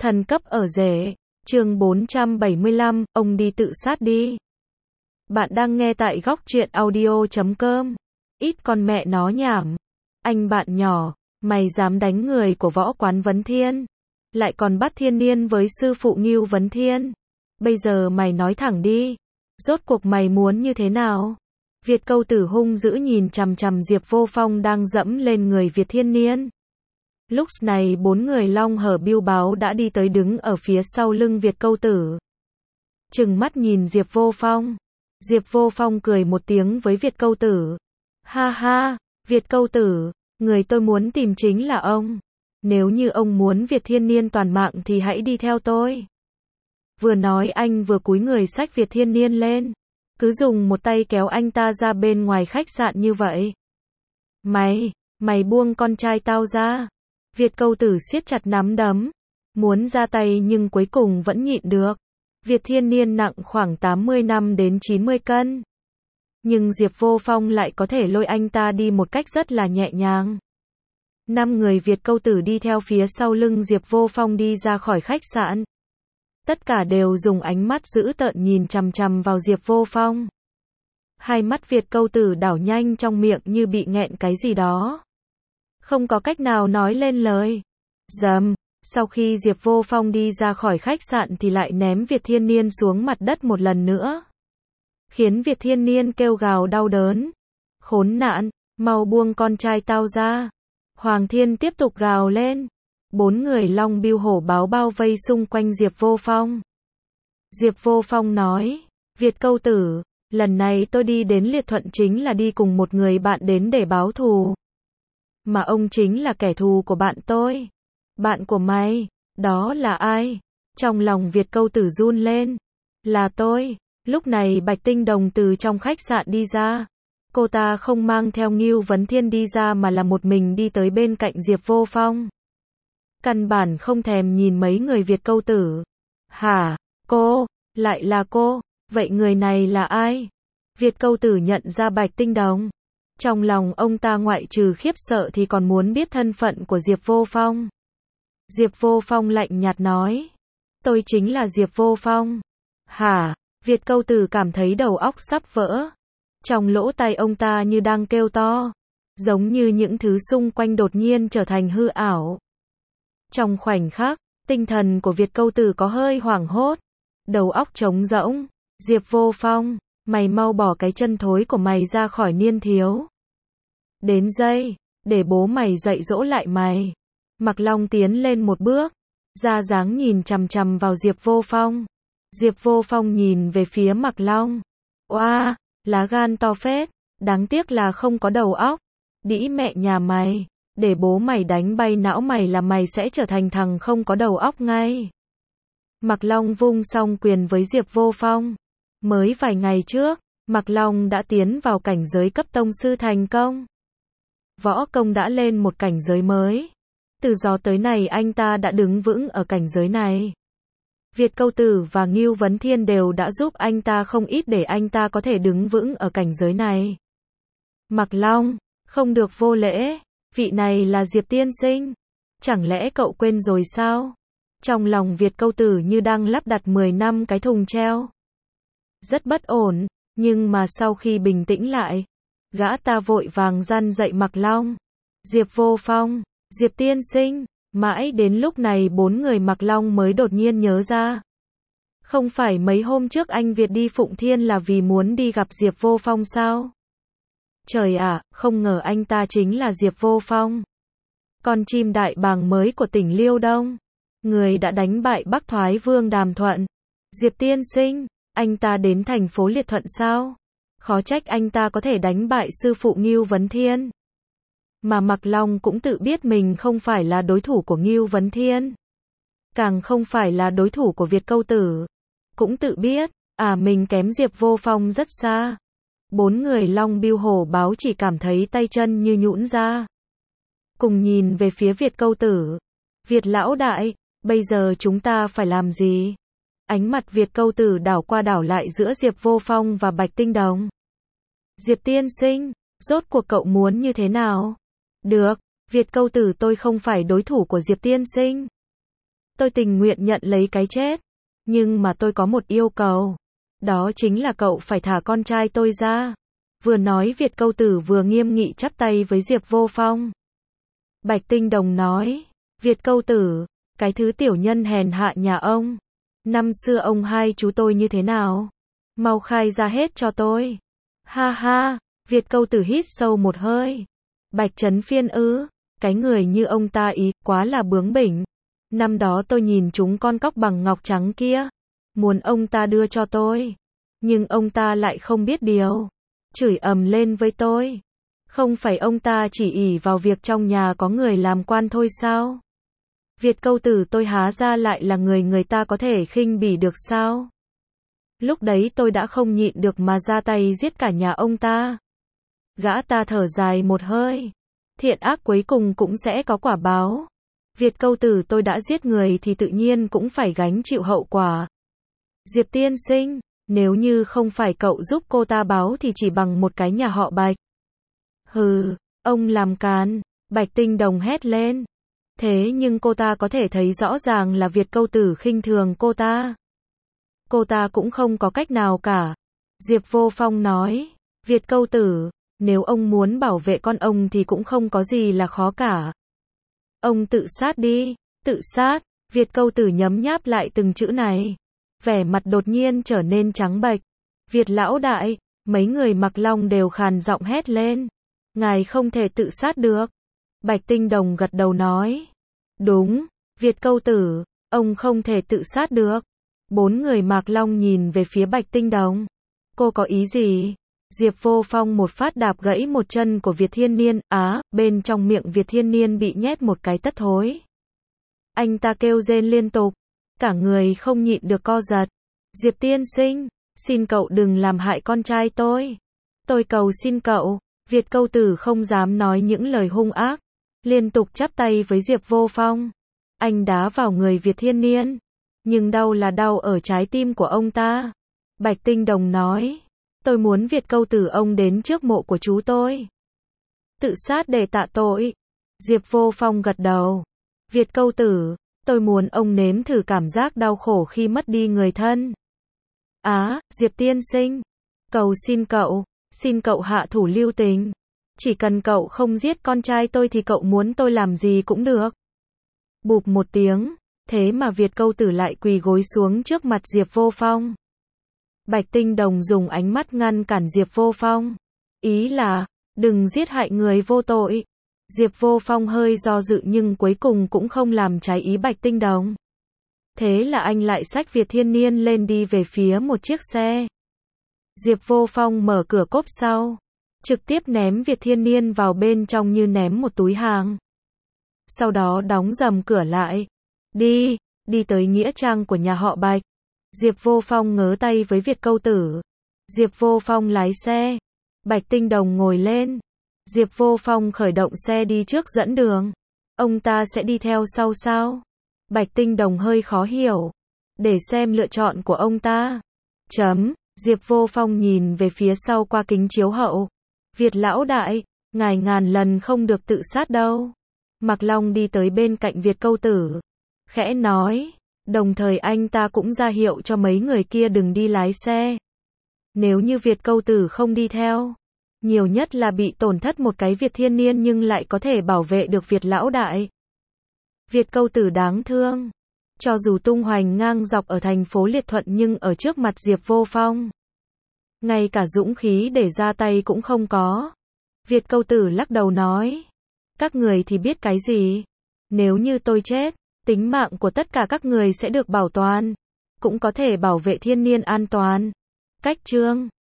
Thần cấp ở rể. Chương 475, ông đi tự sát đi. Bạn đang nghe tại góc truyện audio.com. Ít con mẹ nó nhảm. Anh bạn nhỏ, mày dám đánh người của Võ Quán Vấn Thiên, lại còn bắt thiên niên với sư phụ Ngưu Vấn Thiên. Bây giờ mày nói thẳng đi, rốt cuộc mày muốn như thế nào? Việt Câu Tử hung dữ nhìn chằm chằm Diệp Vô Phong đang dẫm lên người Việt thiên niên. Lúc này 4 người long hở bưu báo đã đi tới đứng ở phía sau lưng Việt Câu Tử. Trừng mắt nhìn Diệp Vô Phong. Diệp Vô Phong cười một tiếng với Việt Câu Tử. Ha ha, Việt Câu Tử, người tôi muốn tìm chính là ông. Nếu như ông muốn Việt thiên niên toàn mạng thì hãy đi theo tôi. Vừa nói anh vừa cúi người xách Việt thiên niên lên. Cứ dùng một tay kéo anh ta ra bên ngoài khách sạn như vậy. Mày buông con trai tao ra. Việt Câu Tử siết chặt nắm đấm. Muốn ra tay nhưng cuối cùng vẫn nhịn được. Việt thiên niên nặng khoảng 85 đến 90 cân. Nhưng Diệp Vô Phong lại có thể lôi anh ta đi một cách rất là nhẹ nhàng. 5 người Việt Câu Tử đi theo phía sau lưng Diệp Vô Phong đi ra khỏi khách sạn. Tất cả đều dùng ánh mắt dữ tợn nhìn chằm chằm vào Diệp Vô Phong. Hai mắt Việt Câu Tử đảo nhanh trong miệng như bị nghẹn cái gì đó. Không có cách nào nói lên lời. Dầm, sau khi Diệp Vô Phong đi ra khỏi khách sạn thì lại ném Việt thiên niên xuống mặt đất một lần nữa. Khiến Việt thiên niên kêu gào đau đớn. Khốn nạn, mau buông con trai tao ra. Hoàng Thiên tiếp tục gào lên. 4 người long bưu hổ báo bao vây xung quanh Diệp Vô Phong. Diệp Vô Phong nói, Việt Câu Tử, lần này tôi đi đến Liệt Thuận chính là đi cùng một người bạn đến để báo thù. Mà ông chính là kẻ thù của bạn tôi. Bạn của mày, đó là ai? Trong lòng Việt Câu Tử run lên. Là tôi. Lúc này Bạch Tinh Đồng từ trong khách sạn đi ra. Cô ta không mang theo Ngưu Vấn Thiên đi ra mà là một mình đi tới bên cạnh Diệp Vô Phong. Căn bản không thèm nhìn mấy người Việt Câu Tử. Hả? Cô? Lại là cô? Vậy người này là ai? Việt Câu Tử nhận ra Bạch Tinh Đồng. Trong lòng ông ta ngoại trừ khiếp sợ thì còn muốn biết thân phận của Diệp Vô Phong. Diệp Vô Phong lạnh nhạt nói. Tôi chính là Diệp Vô Phong. Hả? Việt Câu Tử cảm thấy đầu óc sắp vỡ. Trong lỗ tai ông ta như đang kêu to. Giống như những thứ xung quanh đột nhiên trở thành hư ảo. Trong khoảnh khắc, tinh thần của Việt Câu Tử có hơi hoảng hốt. Đầu óc trống rỗng. Diệp Vô Phong, mày mau bỏ cái chân thối của mày ra khỏi niên thiếu. Đến giây, để bố mày dạy dỗ lại mày. Mạc Long tiến lên một bước, ra dáng nhìn chằm chằm vào Diệp Vô Phong. Diệp Vô Phong nhìn về phía Mạc Long. Oa, lá gan to phết, đáng tiếc là không có đầu óc. Đĩ mẹ nhà mày, để bố mày đánh bay não mày là mày sẽ trở thành thằng không có đầu óc ngay. Mạc Long vung xong quyền với Diệp Vô Phong. Mới vài ngày trước, Mạc Long đã tiến vào cảnh giới cấp tông sư thành công. Võ công đã lên một cảnh giới mới. Từ gió tới này anh ta đã đứng vững ở cảnh giới này. Việt Câu Tử và Ngưu Vấn Thiên đều đã giúp anh ta không ít để anh ta có thể đứng vững ở cảnh giới này. Mạc Long, không được vô lễ, vị này là Diệp tiên sinh. Chẳng lẽ cậu quên rồi sao? Trong lòng Việt Câu Tử như đang lắp đặt 10 năm cái thùng treo. Rất bất ổn, nhưng mà sau khi bình tĩnh lại, gã ta vội vàng răn dạy Mạc Long. Diệp Vô Phong, Diệp tiên sinh, mãi đến lúc này 4 người Mạc Long mới đột nhiên nhớ ra. Không phải mấy hôm trước anh Việt đi Phụng Thiên là vì muốn đi gặp Diệp Vô Phong sao? Trời ạ, không ngờ anh ta chính là Diệp Vô Phong. Con chim đại bàng mới của tỉnh Liêu Đông. Người đã đánh bại Bắc Thoái Vương Đàm Thuận. Diệp tiên sinh, anh ta đến thành phố Liệt Thuận sao? Khó trách anh ta có thể đánh bại sư phụ Ngưu Vấn Thiên. Mà Mạc Long cũng tự biết mình không phải là đối thủ của Ngưu Vấn Thiên. Càng không phải là đối thủ của Việt Câu Tử. Cũng tự biết, mình kém Diệp Vô Phong rất xa. 4 người long bưu hổ báo chỉ cảm thấy tay chân như nhũn ra. Cùng nhìn về phía Việt Câu Tử. Việt lão đại, bây giờ chúng ta phải làm gì? Ánh mặt Việt Câu Tử đảo qua đảo lại giữa Diệp Vô Phong và Bạch Tinh Đồng. Diệp tiên sinh, rốt cuộc cậu muốn như thế nào? Được, Việt Câu Tử tôi không phải đối thủ của Diệp tiên sinh. tôi tình nguyện nhận lấy cái chết. Nhưng mà tôi có một yêu cầu. Đó chính là cậu phải thả con trai tôi ra. Vừa nói Việt Câu Tử vừa nghiêm nghị chắp tay với Diệp Vô Phong. Bạch Tinh Đồng nói, Việt Câu Tử, cái thứ tiểu nhân hèn hạ nhà ông. Năm xưa ông hai chú tôi như thế nào? Mau khai ra hết cho tôi. Ha ha, Việt Câu Tử hít sâu một hơi. Bạch Trấn Phiên ư, cái người như ông ta ý, quá là bướng bỉnh. Năm đó tôi nhìn chúng con cóc bằng ngọc trắng kia. Muốn ông ta đưa cho tôi. Nhưng ông ta lại không biết điều. Chửi ầm lên với tôi. Không phải ông ta chỉ ỷ vào việc trong nhà có người làm quan thôi sao? Việt Câu Tử tôi há ra lại là người ta có thể khinh bỉ được sao? Lúc đấy tôi đã không nhịn được mà ra tay giết cả nhà ông ta. Gã ta thở dài một hơi. Thiện ác cuối cùng cũng sẽ có quả báo. Việt Câu Tử tôi đã giết người thì tự nhiên cũng phải gánh chịu hậu quả. Diệp tiên sinh, nếu như không phải cậu giúp cô ta báo thì chỉ bằng một cái nhà họ Bạch. Hừ, ông làm càn, Bạch Tinh Đồng hét lên. Thế nhưng cô ta có thể thấy rõ ràng là Việt Câu Tử khinh thường cô ta. Cô ta cũng không có cách nào cả. Diệp Vô Phong nói, Việt Câu Tử, nếu ông muốn bảo vệ con ông thì cũng không có gì là khó cả. Ông tự sát đi, tự sát, Việt Câu Tử nhấm nháp lại từng chữ này. Vẻ mặt đột nhiên trở nên trắng bệch. Việt lão đại, mấy người Mặc Long đều khàn giọng hét lên. Ngài không thể tự sát được. Bạch Tinh Đồng gật đầu nói. Đúng, Việt Câu Tử, ông không thể tự sát được. Bốn người Mạc Long nhìn về phía Bạch Tinh Đồng. Cô có ý gì? Diệp Vô Phong một phát đạp gãy một chân của Việt Thiên Niên, bên trong miệng Việt Thiên Niên bị nhét một cái tất thối. Anh ta kêu rên liên tục, cả người không nhịn được co giật. Diệp tiên sinh, xin cậu đừng làm hại con trai tôi. Tôi cầu xin cậu. Việt Câu Tử không dám nói những lời hung ác, liên tục chắp tay với Diệp Vô Phong. Anh đá vào người Việt Thiên Niên, nhưng đau là đau ở trái tim của ông ta. Bạch Tinh Đồng nói, tôi muốn Việt Câu Tử ông đến trước mộ của chú tôi. Tự sát để tạ tội. Diệp Vô Phong gật đầu. Việt Câu Tử, tôi muốn ông nếm thử cảm giác đau khổ khi mất đi người thân. Diệp tiên sinh, cầu xin cậu hạ thủ lưu tình. Chỉ cần cậu không giết con trai tôi thì cậu muốn tôi làm gì cũng được. Bụp một tiếng, thế mà Việt Câu Tử lại quỳ gối xuống trước mặt Diệp Vô Phong. Bạch Tinh Đồng dùng ánh mắt ngăn cản Diệp Vô Phong. Ý là, đừng giết hại người vô tội. Diệp Vô Phong hơi do dự nhưng cuối cùng cũng không làm trái ý Bạch Tinh Đồng. Thế là anh lại xách Việt Thiên Niên lên đi về phía một chiếc xe. Diệp Vô Phong mở cửa cốp sau, trực tiếp ném Việt Thiên Niên vào bên trong như ném một túi hàng. Sau đó đóng rầm cửa lại. Đi tới nghĩa trang của nhà họ Bạch. Diệp Vô Phong ngớ tay với Việt Câu Tử. Diệp Vô Phong lái xe. Bạch Tinh Đồng ngồi lên. Diệp Vô Phong khởi động xe đi trước dẫn đường. Ông ta sẽ đi theo sau sao? Bạch Tinh Đồng hơi khó hiểu. Để xem lựa chọn của ông ta. Diệp Vô Phong nhìn về phía sau qua kính chiếu hậu. Việt lão đại, ngài ngàn lần không được tự sát đâu. Mạc Long đi tới bên cạnh Việt Câu Tử, khẽ nói, đồng thời anh ta cũng ra hiệu cho mấy người kia đừng đi lái xe. Nếu như Việt Câu Tử không đi theo, nhiều nhất là bị tổn thất một cái Việt Thiên Niên nhưng lại có thể bảo vệ được Việt lão đại. Việt Câu Tử đáng thương. Cho dù tung hoành ngang dọc ở thành phố Liệt Thuận nhưng ở trước mặt Diệp Vô Phong, ngay cả dũng khí để ra tay cũng không có. Việt Câu Tử lắc đầu nói, các người thì biết cái gì? Nếu như tôi chết, tính mạng của tất cả các người sẽ được bảo toàn, cũng có thể bảo vệ Thiên Niên an toàn. Cách chương